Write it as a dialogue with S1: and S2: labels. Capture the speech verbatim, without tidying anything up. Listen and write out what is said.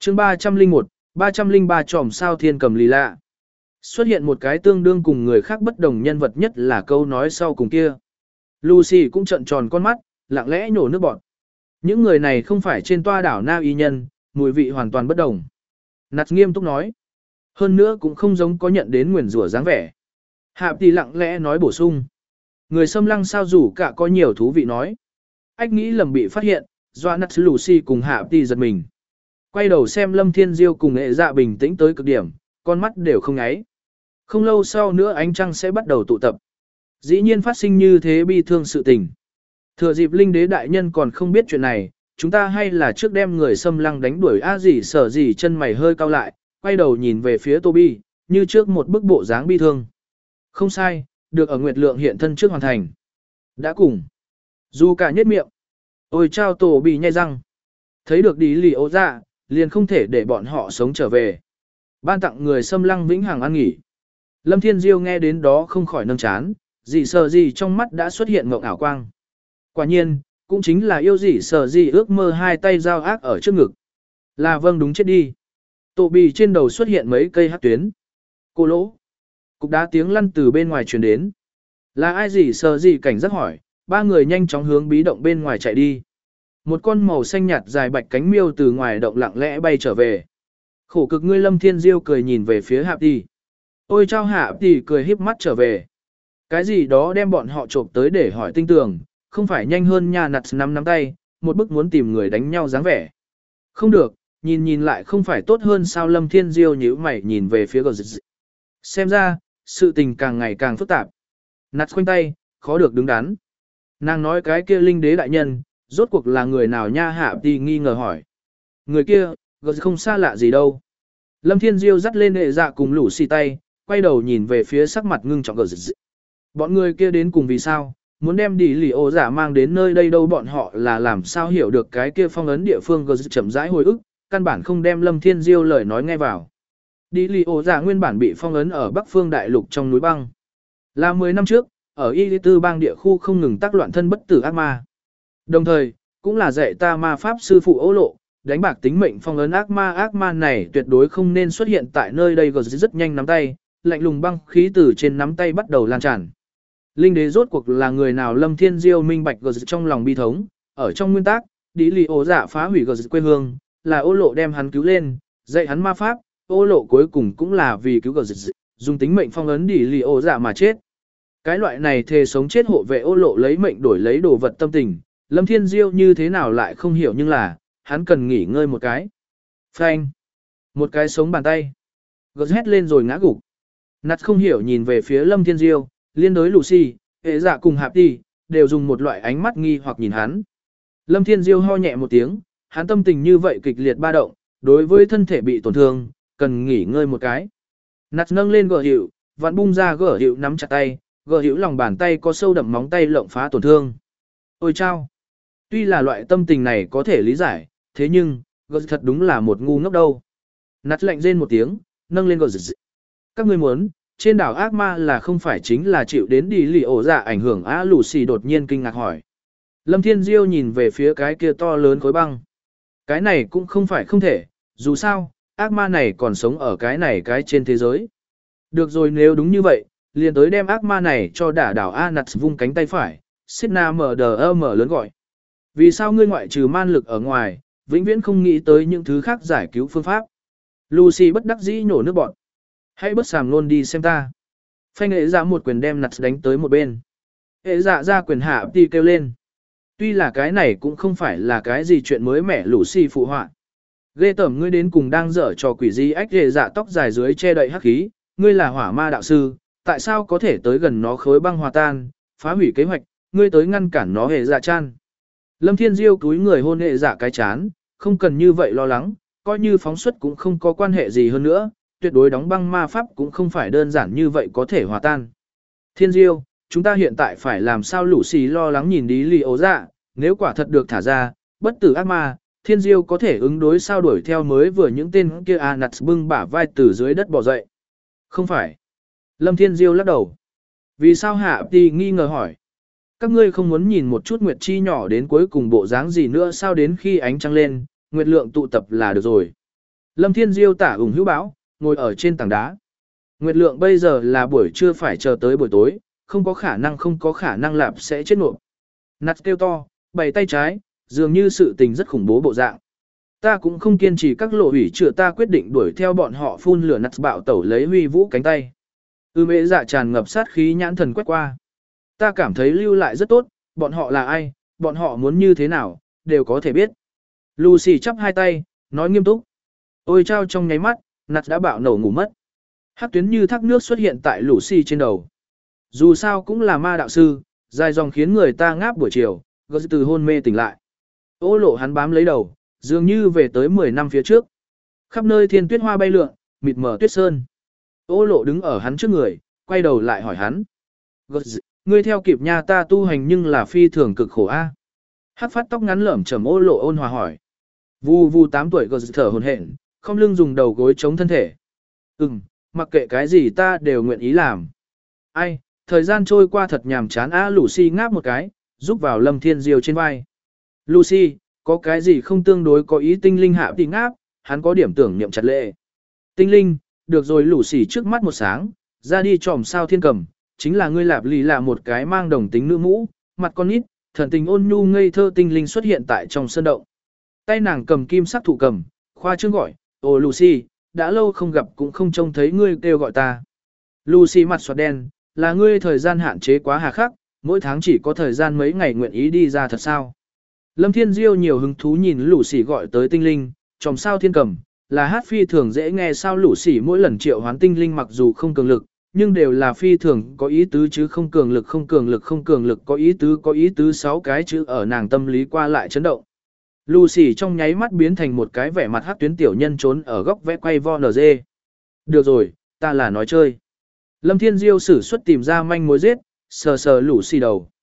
S1: chương ba trăm linh một, ba trăm linh ba tròm sao thiên cầm lì lạ. Xuất hiện một cái tương đương cùng người khác bất đồng nhân vật nhất là câu nói sau cùng kia. Lucy cũng trợn tròn con mắt, lặng lẽ nhổ nước bọt. Những người này không phải trên toa đảo Na Y nhân, mùi vị hoàn toàn bất đồng. Nạt nghiêm túc nói. Hơn nữa cũng không giống có nhận đến nguyền rủa dáng vẻ. Hạp thì lặng lẽ nói bổ sung. Người xâm lăng sao rủ cả có nhiều thú vị nói. Ách nghĩ lầm bị phát hiện, doa nạt Lucy cùng Hạp thì giật mình. Quay đầu xem Lâm Thiên Diêu cùng nghệ dạ bình tĩnh tới cực điểm, con mắt đều không nháy. Không lâu sau nữa ánh trăng sẽ bắt đầu tụ tập. Dĩ nhiên phát sinh như thế bi thương sự tình. Thừa dịp linh đế đại nhân còn không biết chuyện này, chúng ta hay là trước đem người xâm lăng đánh đuổi a gì sở gì chân mày hơi cau lại, quay đầu nhìn về phía Toby, như trước một bức bộ dáng bi thương. Không sai, được ở Nguyệt Lượng hiện thân trước hoàn thành. Đã cùng. Dù cả nhất miệng. Ôi chao Toby nhai răng. Thấy được đi lì ố dạ, liền không thể để bọn họ sống trở về. Ban tặng người xâm lăng vĩnh hằng an nghỉ. Lâm Thiên Diêu nghe đến đó không khỏi nâng chán, gì sợ gì trong mắt đã xuất hiện mộng ảo quang. Quả nhiên, cũng chính là yêu gì sợ gì ước mơ hai tay giao ác ở trước ngực. Là vâng đúng chết đi. Tổ bì trên đầu xuất hiện mấy cây hát tuyến. Cô lỗ. Cục đá tiếng lăn từ bên ngoài truyền đến. Là ai gì sợ gì cảnh giác hỏi, ba người nhanh chóng hướng bí động bên ngoài chạy đi. Một con màu xanh nhạt dài bạch cánh miêu từ ngoài động lặng lẽ bay trở về. Khổ cực ngươi Lâm Thiên Diêu cười nhìn về phía Hạp Tỷ. Ôi chao Hạp Tỷ cười híp mắt trở về. Cái gì đó đem bọn họ trộm tới để hỏi tinh tường, không phải nhanh hơn nha nặt nắm nắm tay, một bức muốn tìm người đánh nhau dáng vẻ. Không được, nhìn nhìn lại không phải tốt hơn sao Lâm Thiên Diêu nhíu mày nhìn về phía gờ dịch. Xem ra, sự tình càng ngày càng phức tạp. Nặt khoanh tay, khó được đứng đắn. Nàng nói cái kia linh đế đại nhân, rốt cuộc là người nào nha Hạp Tỷ nghi ngờ hỏi. Người kia, gờ không xa lạ gì đâu. Lâm Thiên Diêu dắt lên hệ dạ cùng lũ xì tay, quay đầu nhìn về phía sắc mặt ngưng trọng gờ dịch. Bọn người kia đến cùng vì sao, muốn đem đi lì ô giả mang đến nơi đây đâu bọn họ là làm sao hiểu được cái kia phong ấn địa phương gờ dịch chậm rãi hồi ức, căn bản không đem Lâm Thiên Diêu lời nói nghe vào. Đi lì ô giả nguyên bản bị phong ấn ở Bắc Phương Đại Lục trong núi băng. Là mười năm trước, ở Y Tư bang địa khu không ngừng tác loạn thân bất tử ác ma. Đồng thời, cũng là dạy ta ma pháp sư phụ Ô Lộ, đánh bạc tính mệnh phong ấn ác ma ác ma này tuyệt đối không nên xuất hiện tại nơi đây gờ rất nhanh nắm tay, lạnh lùng băng khí từ trên nắm tay bắt đầu lan tràn. Linh đế rốt cuộc là người nào Lâm Thiên Diêu minh bạch gờ trong lòng bi thống, ở trong nguyên tắc, đi lì ổ dạ phá hủy gờ quê hương, là Ô Lộ đem hắn cứu lên, dạy hắn ma pháp, Ô Lộ cuối cùng cũng là vì cứu gờ dùng tính mệnh phong ấn đi lì ổ dạ mà chết. Cái loại này thề sống chết hộ vệ Ô Lộ lấy mệnh đổi lấy đồ vật tâm tình, Lâm Thiên Diêu như thế nào lại không hiểu nhưng là, hắn cần nghỉ ngơi một cái. Phanh. Một cái sống bàn tay. Gớt hét lên rồi ngã gục. Nặt không hiểu nhìn về phía Lâm Thiên Diêu, liên đối Lucy, hệ dạ cùng Hạp Tỷ, đều dùng một loại ánh mắt nghi hoặc nhìn hắn. Lâm Thiên Diêu ho nhẹ một tiếng, hắn tâm tình như vậy kịch liệt ba động, đối với thân thể bị tổn thương, cần nghỉ ngơi một cái. Nặt nâng lên gở hiệu, vặn bung ra gở hiệu nắm chặt tay, gở hiệu lòng bàn tay có sâu đậm móng tay lộng phá tổn thương. Ôi chao! Tuy là loại tâm tình này có thể lý giải, thế nhưng, gở thật đúng là một ngu ngốc đâu. Nặt lạnh rên một tiếng, nâng lên gở dị. Các ngươi muốn, trên đảo ác ma là không phải chính là chịu đến đi lì ổ dạ ảnh hưởng á Lucy đột nhiên kinh ngạc hỏi. Lâm Thiên Diêu nhìn về phía cái kia to lớn khối băng. Cái này cũng không phải không thể, dù sao, ác ma này còn sống ở cái này cái trên thế giới. Được rồi nếu đúng như vậy, liền tới đem ác ma này cho đả đảo A nặt vung cánh tay phải, Sidna mở đờ mở lớn gọi. Vì sao ngươi ngoại trừ man lực ở ngoài, vĩnh viễn không nghĩ tới những thứ khác giải cứu phương pháp. Lucy bất đắc dĩ nhổ nước bọt. Hãy bất sàm luôn đi xem ta. Phanh hệ dạ một quyền đem nặt đánh tới một bên. Hệ dạ ra quyền hạ đi kêu lên. Tuy là cái này cũng không phải là cái gì chuyện mới mẻ Lucy phụ họa. Ghê tởm ngươi đến cùng đang dở trò quỷ gì ách hệ dạ tóc dài dưới che đậy hắc khí. Ngươi là hỏa ma đạo sư, tại sao có thể tới gần nó khối băng hòa tan, phá hủy kế hoạch, ngươi tới ngăn cản nó hệ dạ chan. Lâm Thiên Diêu túi người hôn hệ dạ cái chán, không cần như vậy lo lắng, coi như phóng xuất cũng không có quan hệ gì hơn nữa, tuyệt đối đóng băng ma pháp cũng không phải đơn giản như vậy có thể hòa tan. Thiên Diêu, chúng ta hiện tại phải làm sao Lucy lo lắng nhìn đi lì ố dạ, nếu quả thật được thả ra, bất tử ác ma, Thiên Diêu có thể ứng đối sao đuổi theo mới vừa những tên kia à nặt bưng bả vai từ dưới đất bò dậy. Không phải. Lâm Thiên Diêu lắc đầu. Vì sao Hạ Tỷ nghi ngờ hỏi. Các ngươi không muốn nhìn một chút Nguyệt Chi nhỏ đến cuối cùng bộ dáng gì nữa sao đến khi ánh trăng lên, Nguyệt lượng tụ tập là được rồi. Lâm Thiên Diêu tả ủng hữu bão, ngồi ở trên tảng đá. Nguyệt lượng bây giờ là buổi trưa phải chờ tới buổi tối, không có khả năng không có khả năng lạp sẽ chết nộp. Nặt kêu to, bày tay trái, dường như sự tình rất khủng bố bộ dạng. Ta cũng không kiên trì các lộ ủy chữa ta quyết định đuổi theo bọn họ phun lửa nặt bạo tẩu lấy huy vũ cánh tay. Ư mễ dạ tràn ngập sát khí nhãn thần quét qua. Ta cảm thấy lưu lại rất tốt, bọn họ là ai, bọn họ muốn như thế nào, đều có thể biết. Lucy chắp hai tay, nói nghiêm túc. Ôi trao trong nháy mắt, nặt đã bạo nổ ngủ mất. Hắc tuyến như thác nước xuất hiện tại Lucy trên đầu. Dù sao cũng là ma đạo sư, dài dòng khiến người ta ngáp buổi chiều, gỡ từ hôn mê tỉnh lại. Ô lộ hắn bám lấy đầu, dường như về tới mười năm phía trước. Khắp nơi thiên tuyết hoa bay lượn, mịt mờ tuyết sơn. Ô lộ đứng ở hắn trước người, quay đầu lại hỏi hắn. Gỡ ngươi theo kịp nha ta tu hành nhưng là phi thường cực khổ a. Hắc phát tóc ngắn lởm chởm ô lộ ôn hòa hỏi. Vù vù tám tuổi gỡ thở hổn hển, không lưng dùng đầu gối chống thân thể. Ừm, mặc kệ cái gì ta đều nguyện ý làm. Ai, thời gian trôi qua thật nhàm chán á. Lucy ngáp một cái, giúp vào Lâm Thiên Diêu trên vai. Lucy, có cái gì không tương đối có ý tinh linh hạ thì ngáp, hắn có điểm tưởng niệm chặt lệ. Tinh linh, được rồi. Lucy trước mắt một sáng, ra đi tròm sao thiên cầm, chính là ngươi lạp lì là một cái mang đồng tính nữ mũ, mặt con nít, thần tình ôn nhu ngây thơ tinh linh xuất hiện tại trong sân động. Tay nàng cầm kim sắc thụ cầm, khoa trương gọi, ồ Lucy, đã lâu không gặp cũng không trông thấy ngươi kêu gọi ta. Lucy mặt xoạt đen, là ngươi thời gian hạn chế quá hà khắc, mỗi tháng chỉ có thời gian mấy ngày nguyện ý đi ra thật sao. Lâm Thiên Diêu nhiều hứng thú nhìn Lucy gọi tới tinh linh, tròm sao thiên cầm, là hát phi thường dễ nghe sao. Lucy mỗi lần triệu hoán tinh linh mặc dù không cường lực, nhưng đều là phi thường có ý tứ chứ không cường lực không cường lực không cường lực có ý tứ có ý tứ sáu cái chữ ở nàng tâm lý qua lại chấn động. Lucy trong nháy mắt biến thành một cái vẻ mặt hát tuyến tiểu nhân trốn ở góc vẽ quay vo nở dê. Được rồi, ta là nói chơi. Lâm Thiên Diêu sử xuất tìm ra manh mối giết, sờ sờ Lucy đầu.